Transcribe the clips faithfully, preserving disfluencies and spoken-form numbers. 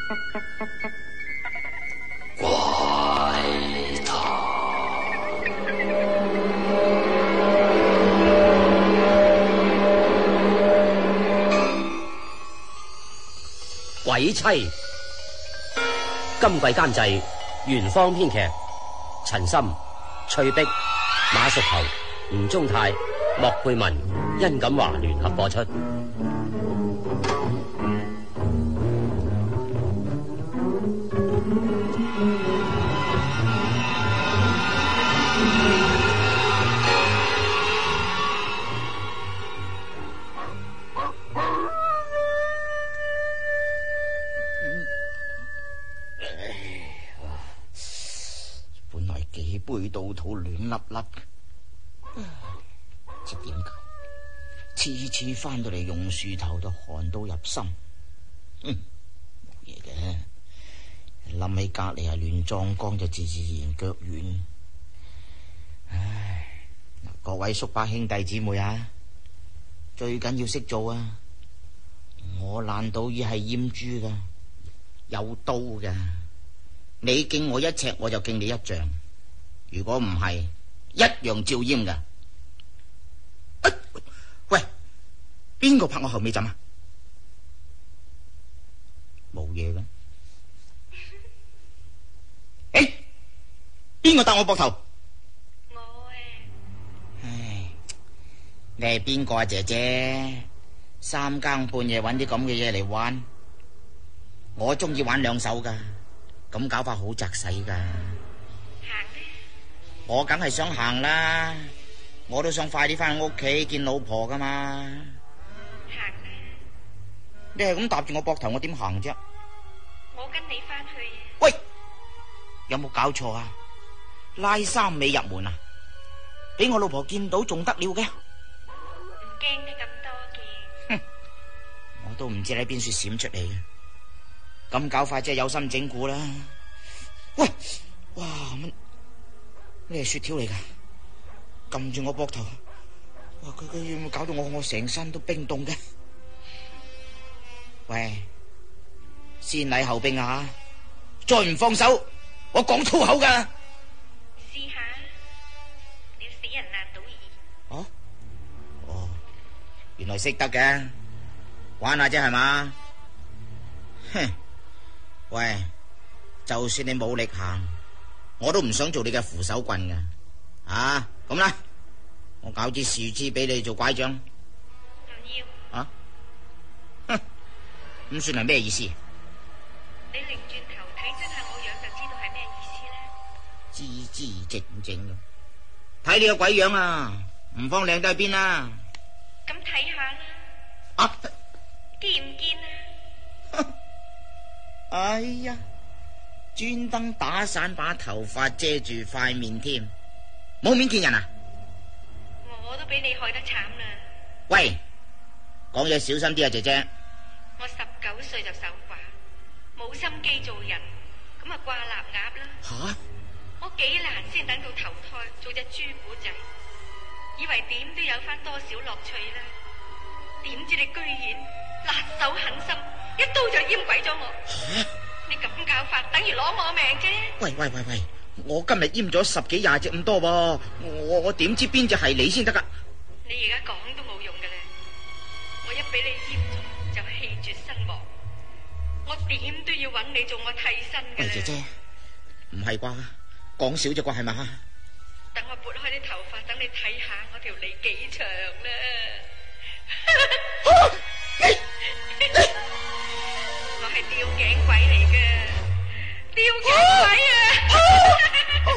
怪談， 鬼妻。今季監製元芳，編劇陳森、翠碧、馬淑頭、吳宗泰、莫佩文、殷錦華聯合播出。 背到肚亂粒粒，知點解？次次翻到嚟榕樹頭都寒到入心。嗯，冇嘢嘅，諗起隔籬係亂葬崗就自自然腳軟。唉，各位叔伯兄弟姊妹啊，最緊要識做啊！我爛賭已係閹豬噶，有刀噶，你敬我一尺，我就敬你一丈。如果唔係，一樣照閹噶。啊，喂，邊個拍我後尾枕啊？冇嘢嘅。誒，邊個搭我膊頭？ 我啊。 唉，你係邊個啊，姐姐？三更半夜揾啲咁嘅嘢嚟玩，我中意玩兩手噶，咁搞法好窄使噶。我梗係想行啦，我都想快啲翻屋企見老婆噶嘛。 行啦！ 你係咁搭住我膊頭，我點行啫？ 我跟你翻去。 喂，有冇搞錯啊？拉三尾入門啊？俾我老婆見到仲得了嘅？ 唔驚得咁多嘅。 哼，我都唔知你喺邊處閃出嚟嘅，咁搞法真係有心整蠱啦。喂，哇乜？呢係雪條嚟噶，撳住我膊頭，哇！佢佢要唔搞到我我成身都冰凍嘅？喂，先禮後兵啊！再唔放手，我講粗口噶。 試下，你死人爛賭兒。 哦，哦，原來識得嘅，玩下啫係嘛？哼，喂，就算你冇力行，我都唔想做你嘅扶手棍噶，啊，咁啦，我搞支樹枝俾你做拐杖。唔要。 啊？哼，咁算係咩意思？ 你擰轉頭睇真下我樣就知道係咩意思啦。 支支整整嘅，睇你個鬼樣啊，唔放靚都喺邊啦。 咁睇下啦。 啊？ 見唔見啊？ 哎呀！專登打散把頭髮遮住塊面添，冇面見人啊！ 我都俾你害得慘啦！ 喂，講嘢小心啲啊，姐姐！ 我十九歲就守寡，冇心機做人，咁啊掛臘鴨啦！ 吓！ 我幾難先等到投胎做隻豬古仔，以為點都有翻多少樂趣啦，點知你居然辣手狠心，一刀就閹鬼咗我！ 吓！ 你咁搞法，等於攞我命啫！ 喂喂喂喂，我今日閹咗十幾廿隻咁多噃，我我點知邊隻係你先得噶？ 你而家講都冇用噶啦，我一俾你閹咗就氣絕身亡，我點都要揾你做我替身噶啦！ 喂姐姐，唔係啩？講少啫啩係嘛？ 等我撥開啲頭髮，等你睇下我條脷幾長啦！ 啊、你你我係吊頸鬼嚟嘅，吊頸鬼啊！啊啊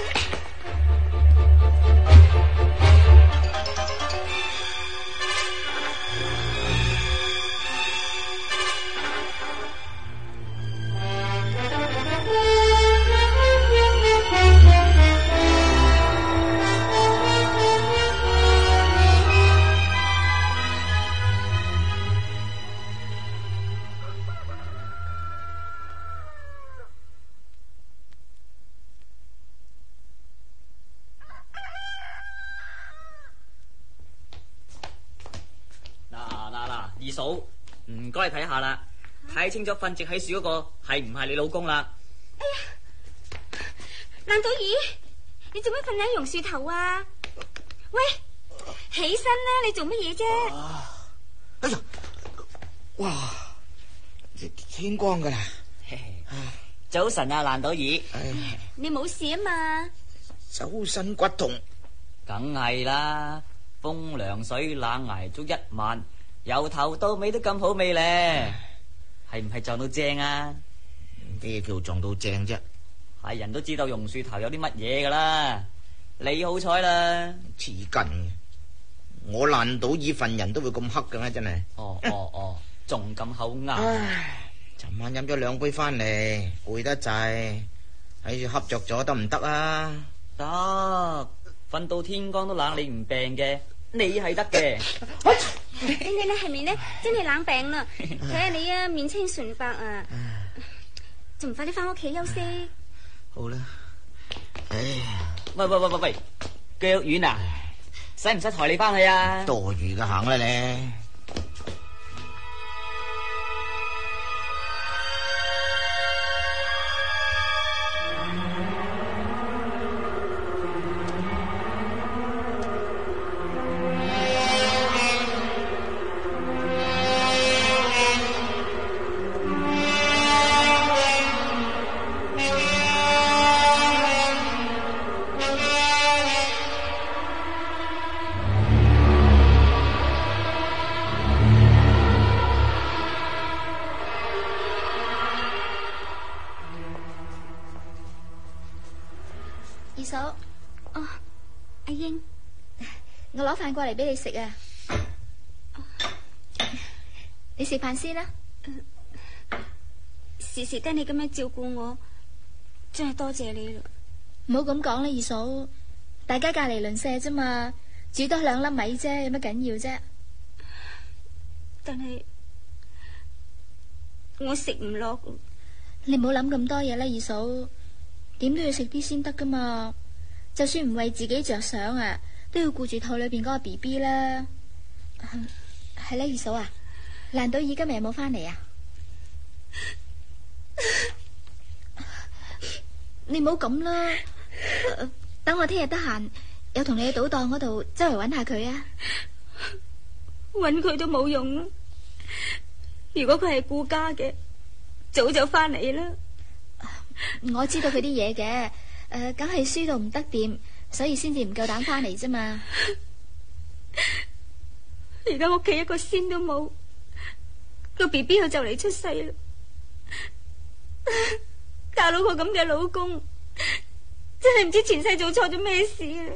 二嫂，唔該睇下啦， 睇清楚瞓直喺樹嗰個係唔係你老公啦。 哎呀，爛到耳，你做乜瞓喺榕樹頭啊？喂，起身啦！你做乜嘢啫？ 哎呀，哇，天光噶啦！ 早晨啊，爛到耳， 你冇事啊嘛？ 周身骨痛， 梗係啦，風涼水冷挨足一晚，由頭到尾都咁好味咧，係唔係撞到正啊？ 咩叫撞到正啫？ 係人都知道榕樹頭有啲乜嘢噶啦，你好彩啦。 黐筋嘅，我爛到耳份人都會咁黑嘅咩？真係。 哦哦哦，仲咁口硬。 尋晚飲咗兩杯翻嚟，攰得滯，喺度瞌着咗得唔得啊？ 得，瞓到天光都冷你唔病嘅，你係得嘅。 你你你係咪呢？真係冷病啦！睇下你啊，面青唇白啊，仲唔快啲翻屋企休息？ 好啦。唉， 喂喂喂喂喂，腳軟啊？使唔使抬你翻去啊？ 多餘嘅行啦你。 二嫂，哦，阿英，我攞飯過嚟俾你食啊！你食飯先啦。時時得你咁樣照顧我，真係多謝你啦。 唔好咁講啦，二嫂，大家隔籬鄰舍啫嘛，煮多兩粒米啫，有乜緊要啫？ 但係我食唔落。 你唔好諗咁多嘢啦，二嫂。點都要食啲先得噶嘛，就算唔為自己着想啊，都要顧住肚裏邊嗰個 B B 啦。係啦，二嫂啊，爛到耳今日有冇翻嚟啊？你唔好咁啦，等我聽日得閒又同你去賭檔嗰度周圍揾下佢啊。 揾佢都冇用啦，如果佢係顧家嘅，早就翻嚟啦。 我知道佢啲嘢嘅，誒、呃，梗係輸到唔得掂，所以先至唔夠膽翻嚟啫嘛。 而家屋企一個仙都冇，個 B B 佢就嚟出世啦。大佬個咁嘅老公，真係唔知前世做錯咗咩事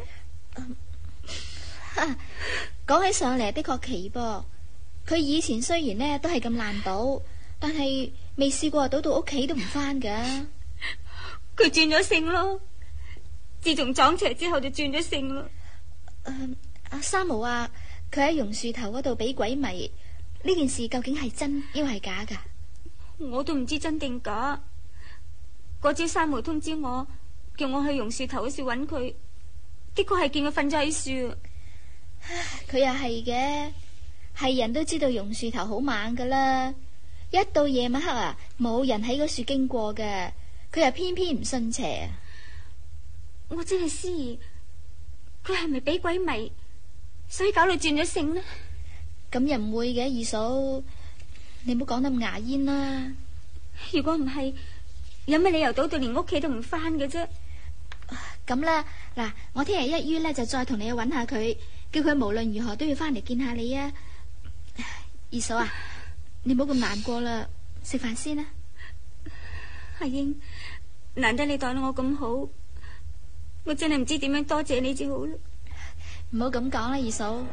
啦。 講起上嚟的確奇噃，佢以前雖然呢都係咁爛賭，但係未試過賭到屋企都唔翻噶。 佢轉咗性咯，自從撞邪之後就轉咗性咯。 誒，阿三毛啊，佢喺榕樹頭嗰度俾鬼迷，呢件事究竟係真抑或係假噶？ 我都唔知真定假。嗰朝三毛通知我，叫我去榕樹頭嗰處揾佢，的確係見佢瞓咗喺樹。 佢又係嘅，係人都知道榕樹頭好猛噶啦，一到夜晚黑啊，冇人喺嗰樹經過嘅。佢又偏偏唔信邪啊！ 我真係思疑，佢係咪俾鬼迷，所以搞到轉咗性呢？ 咁又唔會嘅，二嫂，你唔好講得咁牙煙啦。 如果唔係，有咩理由賭到連屋企都唔翻嘅啫？ 咁啦，嗱，我聽日一於呢就再同你去揾下佢，叫佢無論如何都要翻嚟見下你啊！二嫂啊，你唔好咁難過啦，食飯先啦。 阿英，難得你待到我咁好，我真係唔知點樣多謝你至好啦。 唔好咁講啦，二嫂。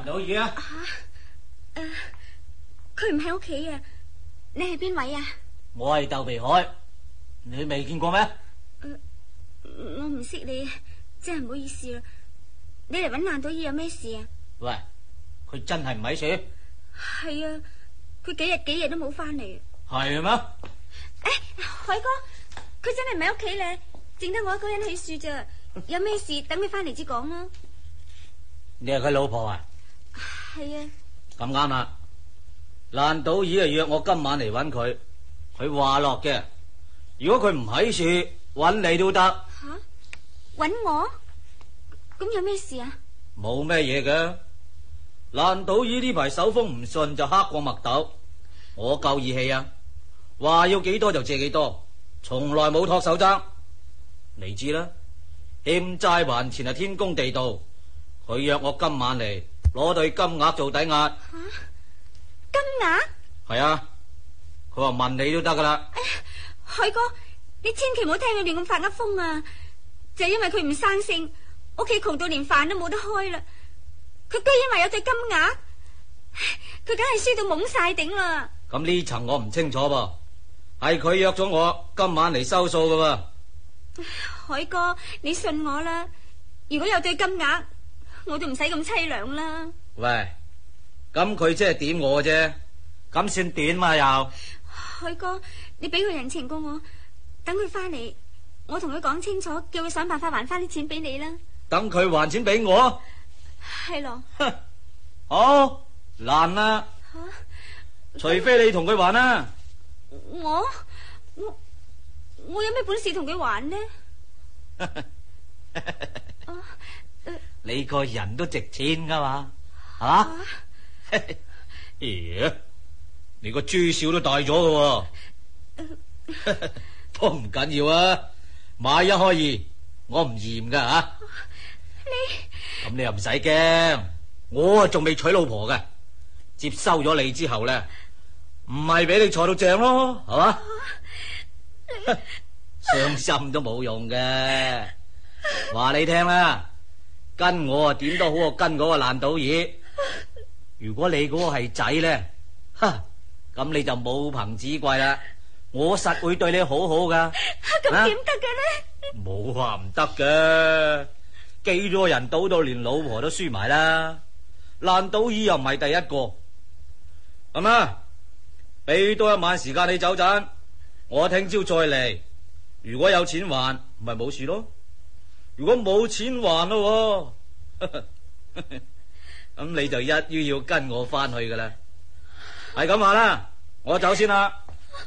到雨啊？ 吓，誒，佢唔喺屋企啊？你係邊位啊？ 我係豆皮海，你未見過咩？ 誒，我唔識你，真係唔好意思啦。你嚟搵爛島姨有咩事啊？ 喂，佢真係唔喺處？ 係啊，佢幾日幾日都冇翻嚟。 係咩？ 誒，海哥，佢真係唔喺屋企咧，淨得我一個人喺樹咋。有咩事等佢翻嚟至講啦。 你係佢老婆啊？ 係啊。 咁啱啦，爛島姨啊約我今晚嚟搵佢，佢話落嘅。如果佢唔喺處，搵你都得。 吓？搵我？咁有咩事啊？ 冇咩嘢嘅。爛島姨呢排手風唔順就黑過墨斗，我夠義氣啊！話要幾多就借幾多，從來冇托手踭。你知啦，欠債還錢係天公地道。佢約我今晚嚟攞對金額做抵押。 吓？金額？ 係啊，佢話問你都得噶啦。 哎呀，海哥，你千祈唔好聽佢亂咁發噏風啊！就係因為佢唔生性，屋企窮到連飯都冇得開啦。佢居然話有對金額，佢梗係輸到懵晒頂啦。 咁呢層我唔清楚噃，係佢約咗我今晚嚟收數噶噃。 海哥，你信我啦，如果有對金額，我都唔使咁凄涼啦。 喂，咁佢即係點我啫？咁算點嘛又？ 海哥，你俾個人情過我，等佢翻嚟，我同佢講清楚，叫佢想辦法還翻啲錢俾你啦。 等佢還錢俾我？ 係咯。 好難啦。 吓？ 除非你同佢還啦。 我我我有咩本事同佢還呢？ 你個人都值錢噶嘛，係嘛？咦，你個豬笑都大咗噶，都唔緊要啊！買一開二，我唔嫌噶吓。你咁你又唔使驚，我啊仲未娶老婆嘅，接收咗你之後咧，唔係俾你坐到正咯，係嘛？傷心都冇用嘅，話你聽啦。跟我啊，點都好過跟嗰個爛島爺。如果你嗰個係仔咧，哈，咁你就冇憑子貴啦。我實會對你好好噶。 咁點得嘅咧？ 冇話唔得嘅，幾多人賭到連老婆都輸埋啦。爛島爺又唔係第一個，係咪？俾多一晚時間你走陣，我聽朝再嚟。如果有錢還，咪冇事咯。如果冇錢還咯，咁你就一於要跟我翻去噶啦。係咁話啦，我走先啦。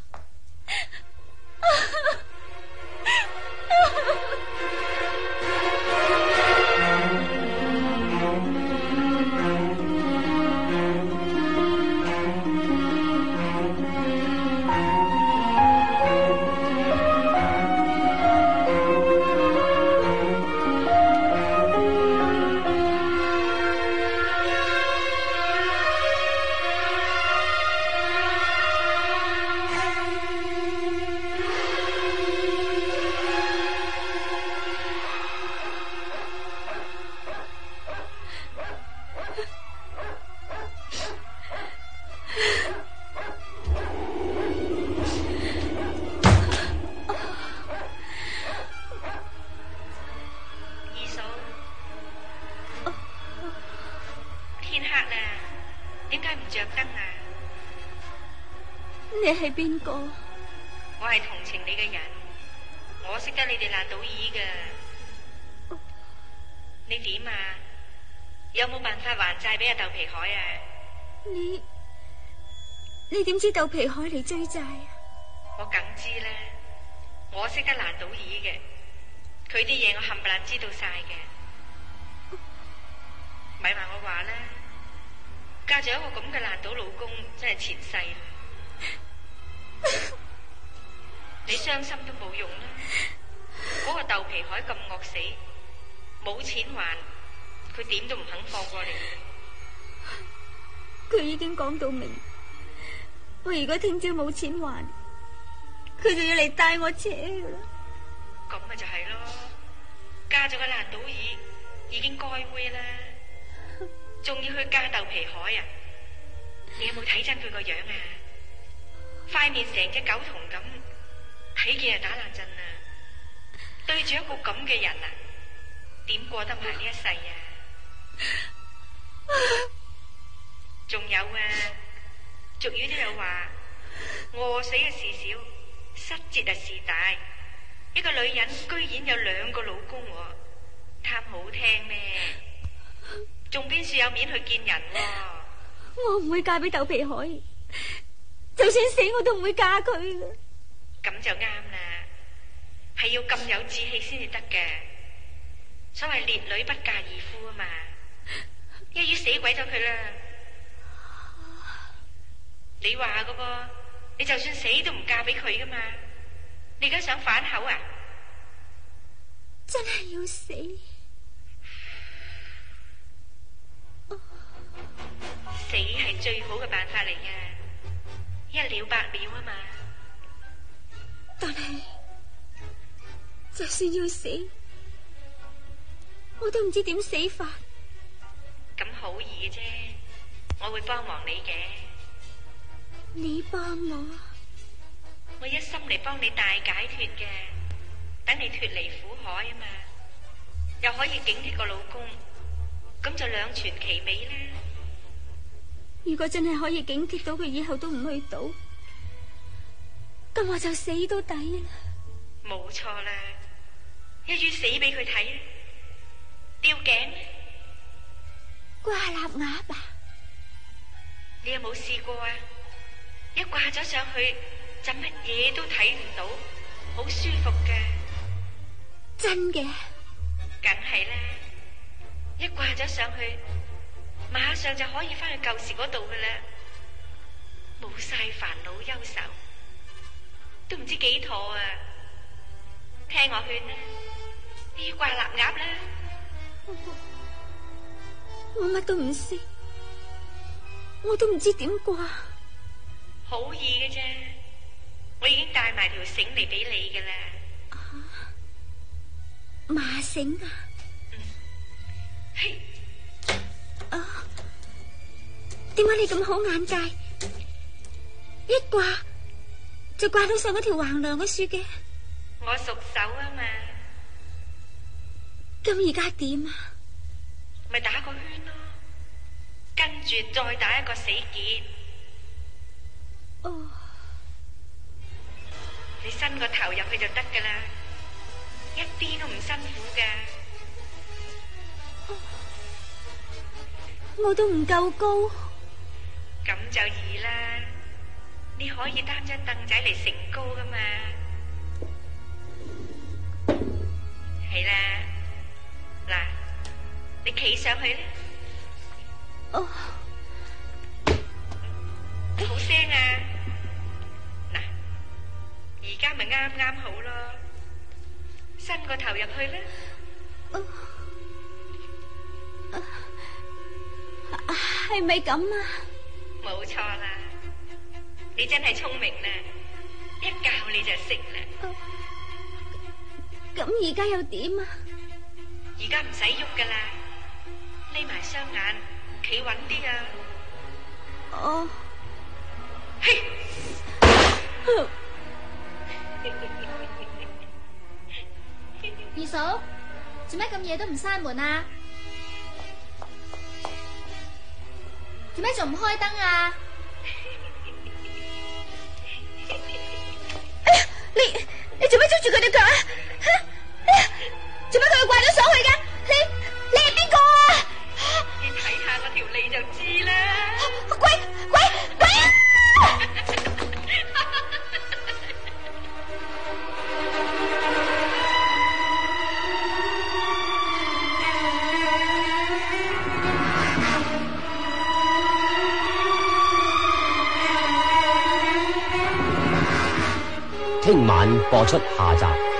你係邊個？ 我係同情你嘅人，我識得你哋爛島姨噶。你點啊？有冇辦法還債俾阿豆皮海啊？ 你你點知豆皮海嚟追債啊？ 我梗知啦，我識得爛島姨嘅，佢啲嘢我冚唪唥知道晒嘅。咪話我話啦，嫁咗一個咁嘅爛島老公，真係前世啦。你傷心都冇用啦，嗰個豆皮海咁惡死，冇錢還，佢點都唔肯放過你。 佢已經講到明，我如果聽朝冇錢還，佢就要嚟帶我扯噶啦。 咁咪就係咯，嫁咗個爛島姨已經該會啦。 仲要去嫁豆皮海啊？你有冇睇真佢個樣啊？塊面成隻狗同咁，睇見就打冷震啊！對住一個咁嘅人啊，點過得埋呢一世啊？仲有啊，俗語都有話，餓死嘅事小，失節啊事大。一個女人居然有兩個老公喎，貪好聽咩？仲邊處有面去見人喎？ 我唔會嫁俾豆皮海，就算死我都唔會嫁佢啦。 咁就啱啦，係要咁有志氣先至得嘅。所謂烈女不嫁二夫啊嘛，一於死鬼咗佢啦。你話噶噃，你就算死都唔嫁俾佢噶嘛？你而家想反口啊？ 真係要死？ 死係最好嘅辦法嚟嘅，一了百了啊嘛。 但係就算要死，我都唔知點死法。 咁好易嘅啫，我會幫忙你嘅。 你幫我？ 我一心嚟幫你大解脫嘅，等你脫離苦海啊嘛，又可以警惕個老公，咁就兩全其美啦。 如果真係可以警惕到佢以後都唔去賭，咁我就死都抵啦。 冇錯啦，一於死俾佢睇啦，吊頸。 掛臘鴨啊？ 你有冇試過啊？一掛咗上去就乜嘢都睇唔到，好舒服嘅。 真嘅？ 梗係啦，一掛咗上去，馬上就可以翻去舊時嗰度噶啦，冇晒煩惱憂愁，都唔知幾妥啊！聽我勸啦，你要掛臘鴨啦。 我乜都唔識，我都唔知點掛。 好易嘅啫，我已經帶埋條繩嚟俾你噶啦。 啊，馬繩啊？ 嗯。嘿。 啊，點解你咁好眼界？一掛就掛到上嗰條橫梁嘅樹嘅。 我熟手啊嘛。 咁而家點啊？ 咪打個圈咯，跟住再打一個死結。 哦， 你伸個頭入去就得噶啦，一啲都唔辛苦噶。 哦，我都唔夠高。 咁就易啦，你可以擔張凳仔嚟承高噶嘛。係啦，嗱，你企上去啦。 哦， 好聲啊！嗱，而家咪啱啱好咯，伸個頭入去啦。 哦，係咪咁啊？ 冇錯啦，你真係聰明啦，一教你就識啦。 咁而家又點啊？ 而家唔使喐噶啦，匿埋雙眼，企穩啲啊！ 哦， 嘿， 二嫂，做咩咁夜都唔閂門啊？做咩仲唔開燈啊？ 哎呀，你你做咩捉住佢哋腳啊？做乜佢掛咗上去嘅？你你係邊個啊？ 你睇下嗰條脷就知啦。 鬼鬼鬼啊！ 聽晚播出下集。